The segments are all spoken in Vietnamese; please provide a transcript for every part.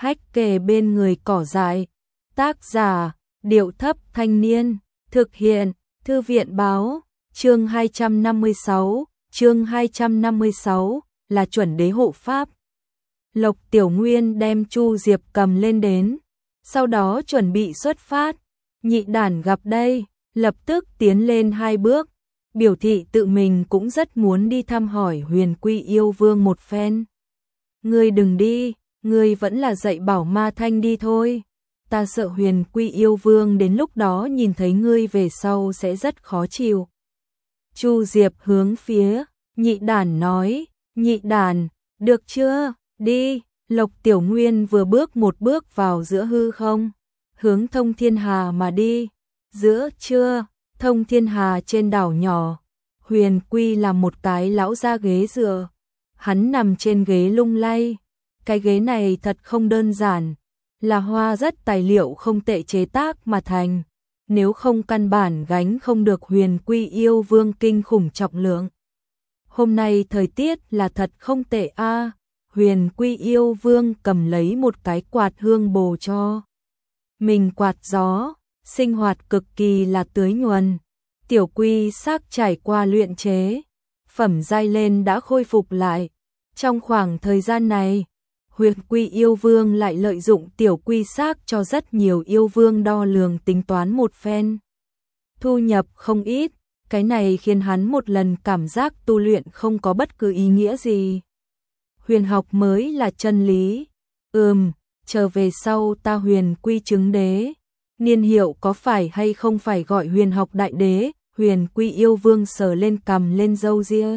hách kề bên người cỏ dại. Tác giả, Điệu Thấp Thanh Niên. Thực hiện, Thư viện Báo. Chương 256, chương 256, là chuẩn đế hộ pháp. Lộc Tiểu Nguyên đem Chu Diệp cầm lên đến, sau đó chuẩn bị xuất phát. Nhị đản gặp đây, lập tức tiến lên 2 bước, biểu thị tự mình cũng rất muốn đi thăm hỏi Huyền Quy Yêu Vương một phen. Ngươi đừng đi, ngươi vẫn là dạy bảo Ma Thanh đi thôi. Ta sợ Huyền Quy Yêu Vương đến lúc đó nhìn thấy ngươi về sau sẽ rất khó chịu. Chu Diệp hướng phía nhị đản nói, nhị đản, được chưa, đi. Lộc Tiểu Nguyên vừa bước một bước vào giữa hư không, hướng Thông Thiên Hà mà đi. Giữa trưa, Thông Thiên Hà trên đảo nhỏ, Huyền Quy là một cái lão ra ghế dựa. Hắn nằm trên ghế lung lay. Cái ghế này thật không đơn giản, là hoa rất tài liệu không tệ chế tác mà thành. Nếu không căn bản gánh không được Huyền Quy Yêu Vương kinh khủng trọng lượng. Hôm nay thời tiết là thật không tệ a. Huyền Quy Yêu Vương cầm lấy một cái quạt hương bồ cho mình quạt gió, sinh hoạt cực kỳ là tưới nhuần. Tiểu quy xác trải qua luyện chế, phẩm giai lên đã khôi phục lại. Trong khoảng thời gian này, Huyền Quy Yêu Vương lại lợi dụng tiểu quy xác cho rất nhiều yêu vương đo lường tính toán một phen. Thu nhập không ít, cái này khiến hắn một lần cảm giác tu luyện không có bất cứ ý nghĩa gì. Huyền học mới là chân lý. Trở về sau ta Huyền Quy chứng đế. Niên hiệu có phải hay không phải gọi huyền học đại đế? Huyền Quy Yêu Vương sờ lên cằm lên râu ria.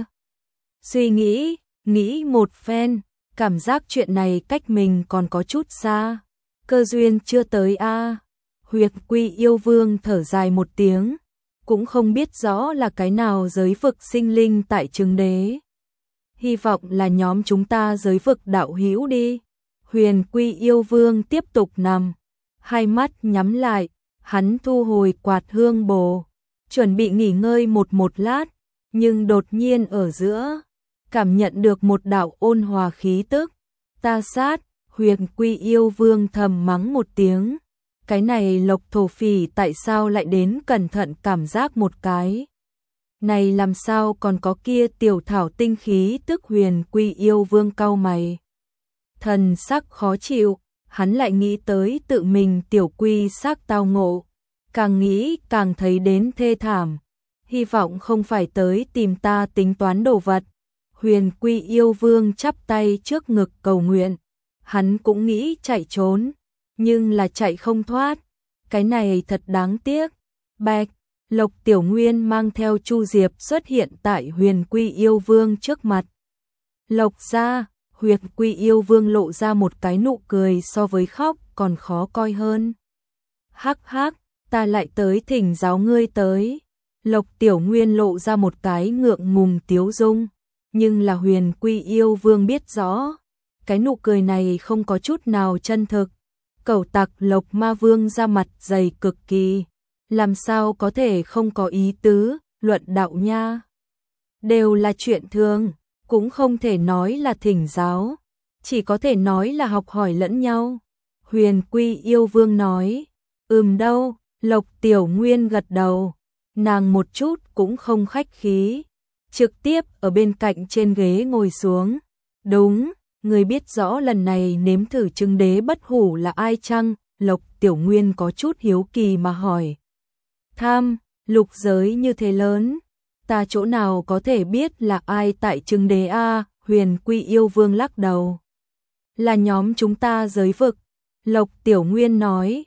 Suy nghĩ một phen, cảm giác chuyện này cách mình còn có chút xa. Cơ duyên chưa tới a. Huyền Quy Yêu Vương thở dài một tiếng, cũng không biết rõ là cái nào giới vực sinh linh tại chứng đế. Hy vọng là nhóm chúng ta giới vực đạo hữu đi. Huyền Quy Yêu Vương tiếp tục nằm, hai mắt nhắm lại, hắn thu hồi quạt hương bồ, chuẩn bị nghỉ ngơi một lát, nhưng đột nhiên ở giữa, cảm nhận được một đạo ôn hòa khí tức. Ta sát, Huyền Quy Yêu Vương thầm mắng một tiếng. Cái này Lộc thổ phỉ tại sao lại đến cẩn thận cảm giác một cái. Này làm sao còn có kia tiểu thảo tinh khí tức. Huyền Quy Yêu Vương cau mày, thần sắc khó chịu, hắn lại nghĩ tới tự mình tiểu quy xác tao ngộ, càng nghĩ càng thấy đến thê thảm, hy vọng không phải tới tìm ta tính toán đồ vật. Huyền Quy Yêu Vương chắp tay trước ngực cầu nguyện, hắn cũng nghĩ chạy trốn, nhưng là chạy không thoát, cái này thật đáng tiếc. Bạch, Lộc Tiểu Nguyên mang theo Chu Diệp xuất hiện tại Huyền Quy Yêu Vương trước mặt. Lộc ra, Huyền Quy Yêu Vương lộ ra một cái nụ cười so với khóc còn khó coi hơn. Hắc hắc, ta lại tới thỉnh giáo ngươi tới. Lộc Tiểu Nguyên lộ ra một cái ngượng ngùng tiếu dung, nhưng là Huyền Quy Yêu Vương biết rõ, cái nụ cười này không có chút nào chân thực. Cẩu tặc Lộc Ma Vương ra mặt dày cực kỳ, làm sao có thể không có ý tứ, luận đạo nha. Đều là chuyện thường, cũng không thể nói là thỉnh giáo, chỉ có thể nói là học hỏi lẫn nhau. Huyền Quy Yêu Vương nói, đâu, Lộc Tiểu Nguyên gật đầu, nàng một chút cũng không khách khí, trực tiếp ở bên cạnh trên ghế ngồi xuống. Đúng, người biết rõ lần này nếm thử chứng đế bất hủ là ai chăng? Lộc Tiểu Nguyên có chút hiếu kỳ mà hỏi. Tham, lục giới như thế lớn, ta chỗ nào có thể biết là ai tại chứng đế a? Huyền Quy Yêu Vương lắc đầu. Là nhóm chúng ta giới vực. Lộc Tiểu Nguyên nói.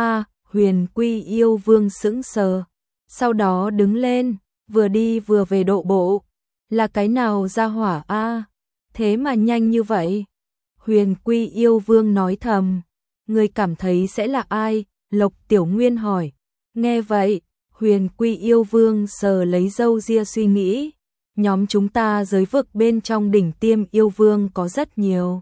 Huyền Quy Yêu Vương sững sờ, sau đó đứng lên, vừa đi vừa về độ bộ. Là cái nào ra hỏa a? Thế mà nhanh như vậy. Huyền Quy Yêu Vương nói thầm. Người cảm thấy sẽ là ai? Lộc Tiểu Nguyên hỏi. Nghe vậy, Huyền Quy Yêu Vương sờ lấy râu ria suy nghĩ. Nhóm chúng ta giới vực bên trong đỉnh tiêm yêu vương có rất nhiều.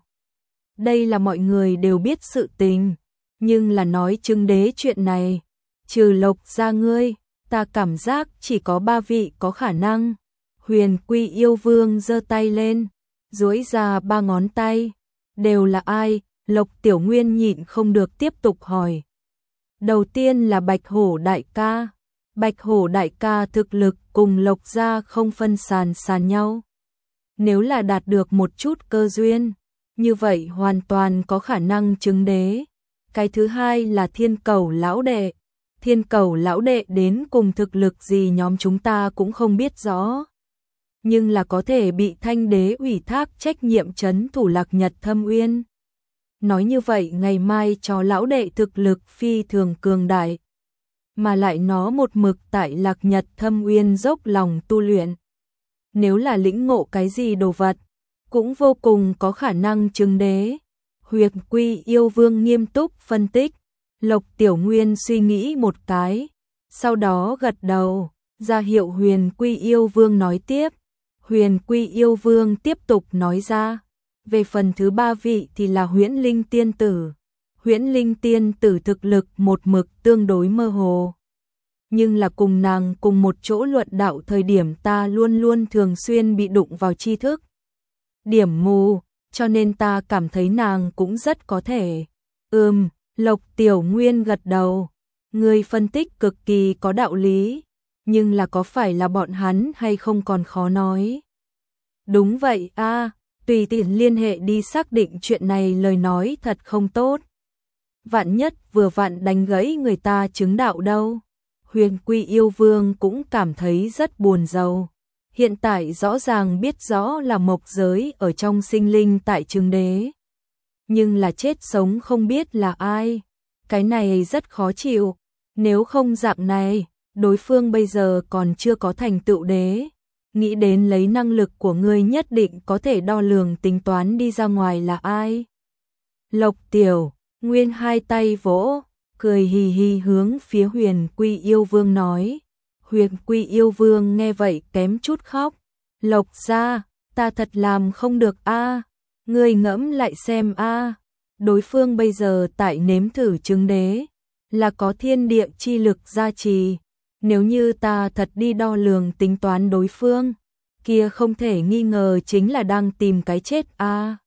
Đây là mọi người đều biết sự tình, nhưng là nói chứng đế chuyện này, trừ Lộc ra ngươi, ta cảm giác chỉ có 3 vị có khả năng. Huyền Quy Yêu Vương giơ tay lên, duỗi ra 3 ngón tay. Đều là ai? Lộc Tiểu Nguyên nhịn không được tiếp tục hỏi. Đầu tiên là Bạch Hổ đại ca. Bạch Hổ đại ca thực lực cùng Lộc gia không phân sàn nhau. Nếu là đạt được một chút cơ duyên, như vậy hoàn toàn có khả năng chứng đế. Cái thứ hai là Thiên Cầu lão đệ. Thiên Cầu lão đệ đến cùng thực lực gì nhóm chúng ta cũng không biết rõ. Nhưng là có thể bị Thanh đế ủy thác trách nhiệm trấn thủ Lạc Nhật Thâm Uyên. Nói như vậy ngày mai cho lão đệ thực lực phi thường cường đại. Mà lại nó một mực tại Lạc Nhật Thâm Uyên dốc lòng tu luyện. Nếu là lĩnh ngộ cái gì đồ vật, cũng vô cùng có khả năng chứng đế. Huyền Quy Yêu Vương nghiêm túc phân tích. Lộc Tiểu Nguyên suy nghĩ một cái, sau đó gật đầu, ra hiệu Huyền Quy Yêu Vương nói tiếp. Huyền Quy Yêu Vương tiếp tục nói ra, về phần thứ ba vị thì là Huyễn Linh Tiên Tử. Huyễn Linh Tiên Tử thực lực một mực tương đối mơ hồ. Nhưng là cùng nàng cùng một chỗ luận đạo thời điểm ta luôn luôn thường xuyên bị đụng vào tri thức. Điểm mù, cho nên ta cảm thấy nàng cũng rất có thể. Lộc Tiểu Nguyên gật đầu. Người phân tích cực kỳ có đạo lý. Nhưng là có phải là bọn hắn hay không còn khó nói. Đúng vậy a, tùy tiện liên hệ đi xác định chuyện này lời nói thật không tốt. Vạn nhất vừa vặn đánh gãy người ta chứng đạo đâu. Huyền Quy Yêu Vương cũng cảm thấy rất buồn rầu. Hiện tại rõ ràng biết rõ là mộc giới ở trong sinh linh tại chứng đế. Nhưng là chết sống không biết là ai. Cái này rất khó chịu. Nếu không dạng này, đối phương bây giờ còn chưa có thành tựu đế. Nghĩ đến lấy năng lực của ngươi nhất định có thể đo lường tính toán đi ra ngoài là ai. Lộc Tiểu Nguyên hai tay vỗ, cười hì hì hướng phía Huyền Quy Yêu Vương nói. Huyền Quy Yêu Vương nghe vậy kém chút khóc. Lộc gia, ta thật làm không được a. Ngươi ngẫm lại xem a. Đối phương bây giờ tại nếm thử chứng đế, là có thiên địa chi lực gia trì. Nếu như ta thật đi đo lường tính toán đối phương, kia không thể nghi ngờ chính là đang tìm cái chết a.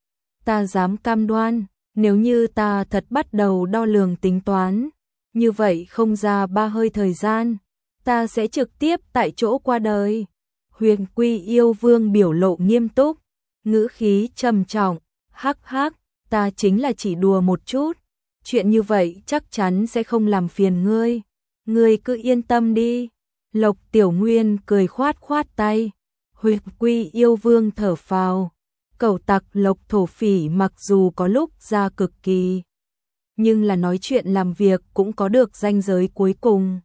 Ta dám cam đoan, nếu như ta thật bắt đầu đo lường tính toán, như vậy không ra 3 hơi thời gian, ta sẽ trực tiếp tại chỗ qua đời. Huyền Quy Yêu Vương biểu lộ nghiêm túc, ngữ khí trầm trọng, hắc hắc, ta chính là chỉ đùa một chút, chuyện như vậy chắc chắn sẽ không làm phiền ngươi. Ngươi cứ yên tâm đi. Lộc Tiểu Nguyên cười khoát khoát tay. Huyền Quy Yêu Vương thở phào. Cẩu tặc Lộc thổ phỉ mặc dù có lúc ra cực kỳ, nhưng là nói chuyện làm việc cũng có được ranh giới cuối cùng.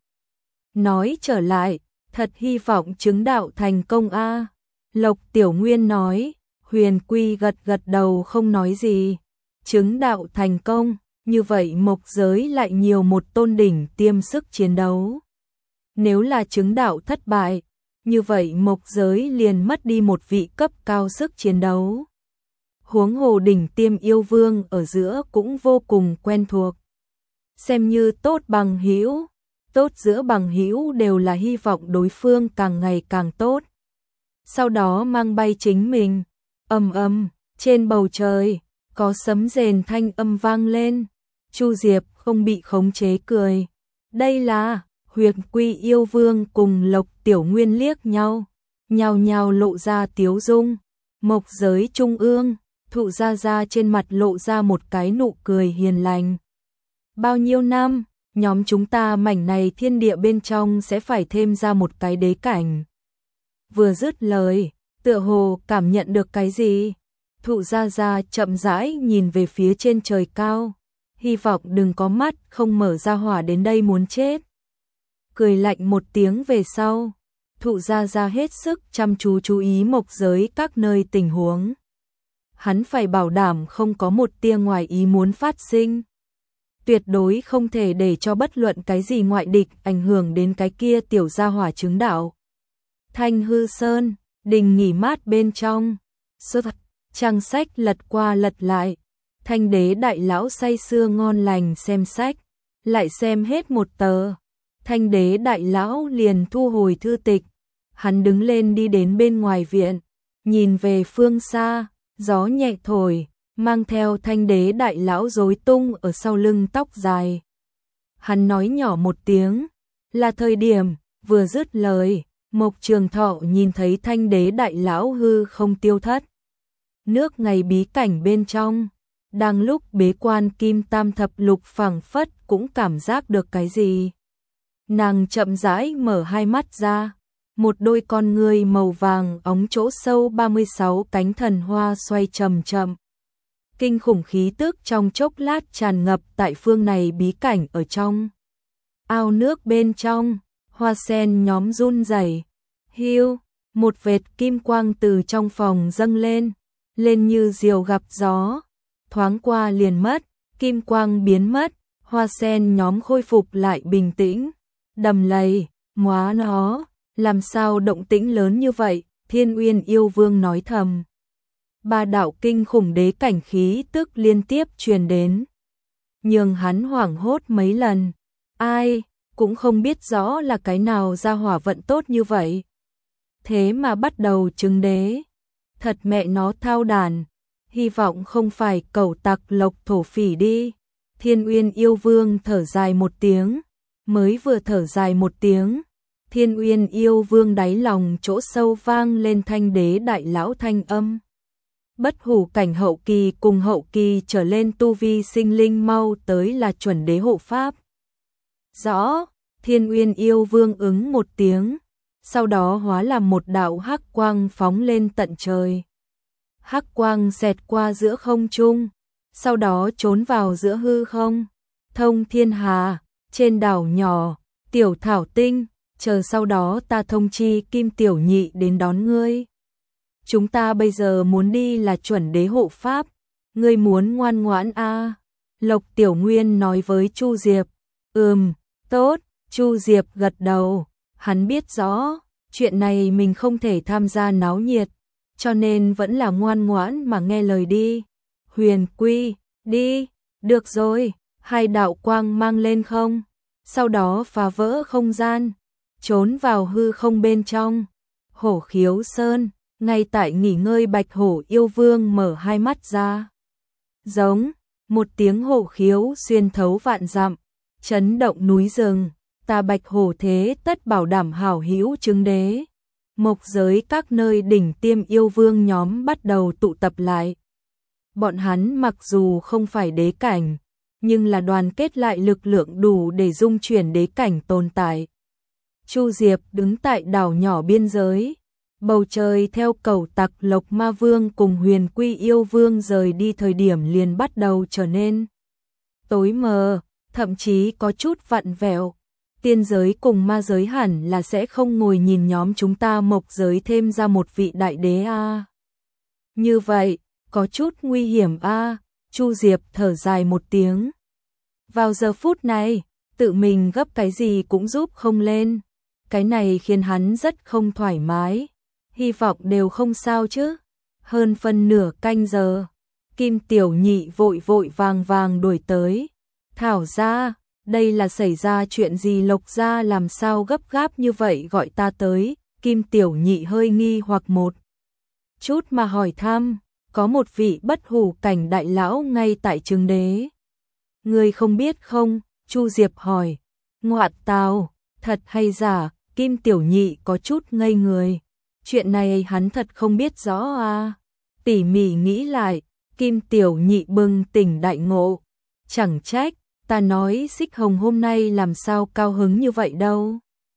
Nói trở lại, thật hy vọng chứng đạo thành công a. Lộc Tiểu Nguyên nói. Huyền Quy gật gật đầu không nói gì. Chứng đạo thành công, như vậy mộc giới lại nhiều một tôn đỉnh tiêm sức chiến đấu. Nếu là chứng đạo thất bại, như vậy mộc giới liền mất đi một vị cấp cao sức chiến đấu. Huống hồ đỉnh tiêm yêu vương ở giữa cũng vô cùng quen thuộc. Xem như tốt bằng hữu, tốt giữa bằng hữu đều là hy vọng đối phương càng ngày càng tốt. Sau đó mang bay chính mình, trên bầu trời, có sấm rền thanh âm vang lên. Chu Diệp không bị khống chế cười. Đây là Huyền Quy Yêu Vương cùng Lộc Tiểu Nguyên liếc nhau, nhao nhao lộ ra tiếu dung. Mộc giới trung ương, Thụ Gia Gia trên mặt lộ ra một cái nụ cười hiền lành. Bao nhiêu năm, nhóm chúng ta mảnh này thiên địa bên trong sẽ phải thêm ra một cái đế cảnh. Vừa dứt lời, tựa hồ cảm nhận được cái gì. Thụ Gia Gia chậm rãi nhìn về phía trên trời cao. Hy vọng đừng có mắt không mở ra hỏa đến đây muốn chết. Cười lạnh một tiếng về sau, Thụ Gia Gia hết sức chăm chú ý mộc giới các nơi tình huống. Hắn phải bảo đảm không có một tia ngoài ý muốn phát sinh. Tuyệt đối không thể để cho bất luận cái gì ngoại địch ảnh hưởng đến cái kia tiểu gia hỏa chứng đạo. Thanh Hư Sơn, đình nghỉ mát bên trong. Trang sách lật qua lật lại. Thanh đế đại lão say sưa ngon lành xem sách, lại xem hết một tờ. Thanh đế đại lão liền thu hồi thư tịch. Hắn đứng lên đi đến bên ngoài viện, nhìn về phương xa, gió nhẹ thổi, mang theo thanh đế đại lão rối tung ở sau lưng tóc dài. Hắn nói nhỏ một tiếng, là thời điểm, vừa dứt lời, Mộc Trường Thọ nhìn thấy thanh đế đại lão hư không tiêu thất. Nước ngày bí cảnh bên trong, đang lúc bế quan Kim Tam Thập Lục phảng phất cũng cảm giác được cái gì. Nàng chậm rãi mở hai mắt ra, một đôi con ngươi màu vàng óng chỗ sâu 36 cánh thần hoa xoay chậm chậm. Kinh khủng khí tức trong chốc lát tràn ngập tại phương này bí cảnh ở trong. Ao nước bên trong, hoa sen nhóm run rẩy. Hiu, một vệt kim quang từ trong phòng dâng lên, lên như diều gặp gió, thoáng qua liền mất, kim quang biến mất, hoa sen nhóm khôi phục lại bình tĩnh. Đầm lầy, móa nó, làm sao động tĩnh lớn như vậy, Thiên Uyên yêu vương nói thầm. Ba đạo kinh khủng đế cảnh khí tức liên tiếp truyền đến, nhường hắn hoảng hốt mấy lần. Ai cũng không biết rõ là cái nào ra hỏa vận tốt như vậy. Thế mà bắt đầu chứng đế. Thật mẹ nó thao đàn. Hy vọng không phải cẩu tặc Lộc thổ phỉ đi. Thiên Uyên yêu vương thở dài một tiếng. Mới vừa thở dài một tiếng, Thiên Uyên yêu vương đáy lòng chỗ sâu vang lên thanh đế đại lão thanh âm. Bất hủ cảnh hậu kỳ cùng hậu kỳ trở lên tu vi sinh linh mau tới là chuẩn đế hộ pháp. Rõ, Thiên Uyên yêu vương ứng một tiếng, sau đó hóa làm một đạo hắc quang phóng lên tận trời. Hắc quang xẹt qua giữa không trung, sau đó trốn vào giữa hư không. Thông thiên hà, trên đảo nhỏ, tiểu thảo tinh, chờ sau đó ta thông chi Kim tiểu nhị đến đón ngươi. Chúng ta bây giờ muốn đi là chuẩn đế hộ pháp, ngươi muốn ngoan ngoãn a? Lộc Tiểu Nguyên nói với Chu Diệp. Tốt, Chu Diệp gật đầu, hắn biết rõ, chuyện này mình không thể tham gia náo nhiệt, cho nên vẫn là ngoan ngoãn mà nghe lời đi. Huyền Quy, đi, được rồi, hai đạo quang mang lên không, sau đó phá vỡ không gian, trốn vào hư không bên trong. Hổ Khiếu Sơn, ngay tại nghỉ ngơi Bạch Hổ yêu vương mở hai mắt ra. Giống, một tiếng hổ khiếu xuyên thấu vạn dặm, chấn động núi rừng, ta Bạch Hổ thế tất bảo đảm hảo hữu chứng đế. Mộc giới các nơi đỉnh tiêm yêu vương nhóm bắt đầu tụ tập lại. Bọn hắn mặc dù không phải đế cảnh, nhưng là đoàn kết lại lực lượng đủ để dung chuyển đế cảnh tồn tại. Chu Diệp đứng tại đảo nhỏ biên giới, bầu trời theo cẩu tặc Lộc Ma Vương cùng Huyền Quy yêu vương rời đi thời điểm liền bắt đầu trở nên tối mờ, thậm chí có chút vặn vẹo. Tiên giới cùng ma giới hẳn là sẽ không ngồi nhìn nhóm chúng ta Mộc giới thêm ra một vị đại đế a. Như vậy, có chút nguy hiểm a. Chu Diệp thở dài một tiếng. Vào giờ phút này, tự mình gấp cái gì cũng giúp không lên. Cái này khiến hắn rất không thoải mái. Hy vọng đều không sao chứ. Hơn phân nửa canh giờ, Kim tiểu nhị vội vội vàng vàng đuổi tới. Thảo ra, đây là xảy ra chuyện gì? Lộc gia làm sao gấp gáp như vậy gọi ta tới? Kim tiểu nhị hơi nghi hoặc một chút mà hỏi thăm. Có một vị bất hủ cảnh đại lão ngay tại chứng đế. Người không biết không? Chu Diệp hỏi. Ngoạn tào, thật hay giả? Kim tiểu nhị có chút ngây người. Chuyện này hắn thật không biết rõ à. Tỉ mỉ nghĩ lại, Kim tiểu nhị bừng tỉnh đại ngộ. Chẳng trách, ta nói Xích Hồng hôm nay làm sao cao hứng như vậy đâu.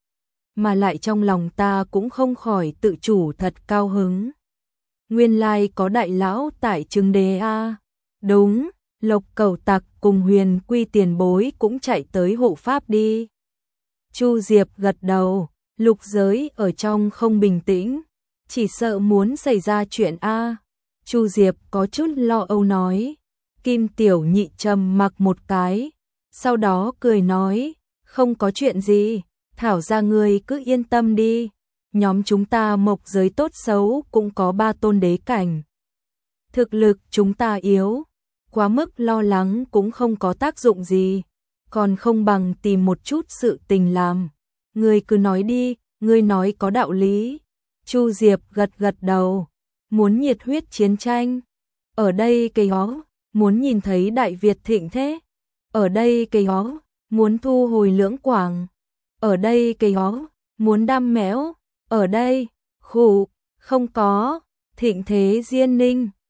Mà lại trong lòng ta cũng không khỏi tự chủ thật cao hứng. Nguyên lai có đại lão tại chứng đế a. Đúng, Lộc Cẩu Tặc cùng Huyền Quy tiền bối cũng chạy tới hộ pháp đi. Chu Diệp gật đầu, lục giới ở trong không bình tĩnh, chỉ sợ muốn xảy ra chuyện a. Chu Diệp có chút lo âu nói. Kim tiểu nhị trầm mặc một cái, sau đó cười nói, không có chuyện gì, Thảo ra ngươi cứ yên tâm đi. Nhóm chúng ta Mộc giới tốt xấu cũng có 3 tôn đế cảnh. Thực lực chúng ta yếu, quá mức lo lắng cũng không có tác dụng gì, còn không bằng tìm một chút sự tình làm. Ngươi cứ nói đi, ngươi nói có đạo lý. Chu Diệp gật gật đầu, muốn nhiệt huyết chiến tranh. ở đây cái ó, muốn nhìn thấy Đại Việt thịnh thế, ở đây cái ó, muốn thu hồi Lưỡng Quảng, ở đây cái ó, muốn đam mẽo, ở đây, khụ, không có, thịnh thế Diên Ninh.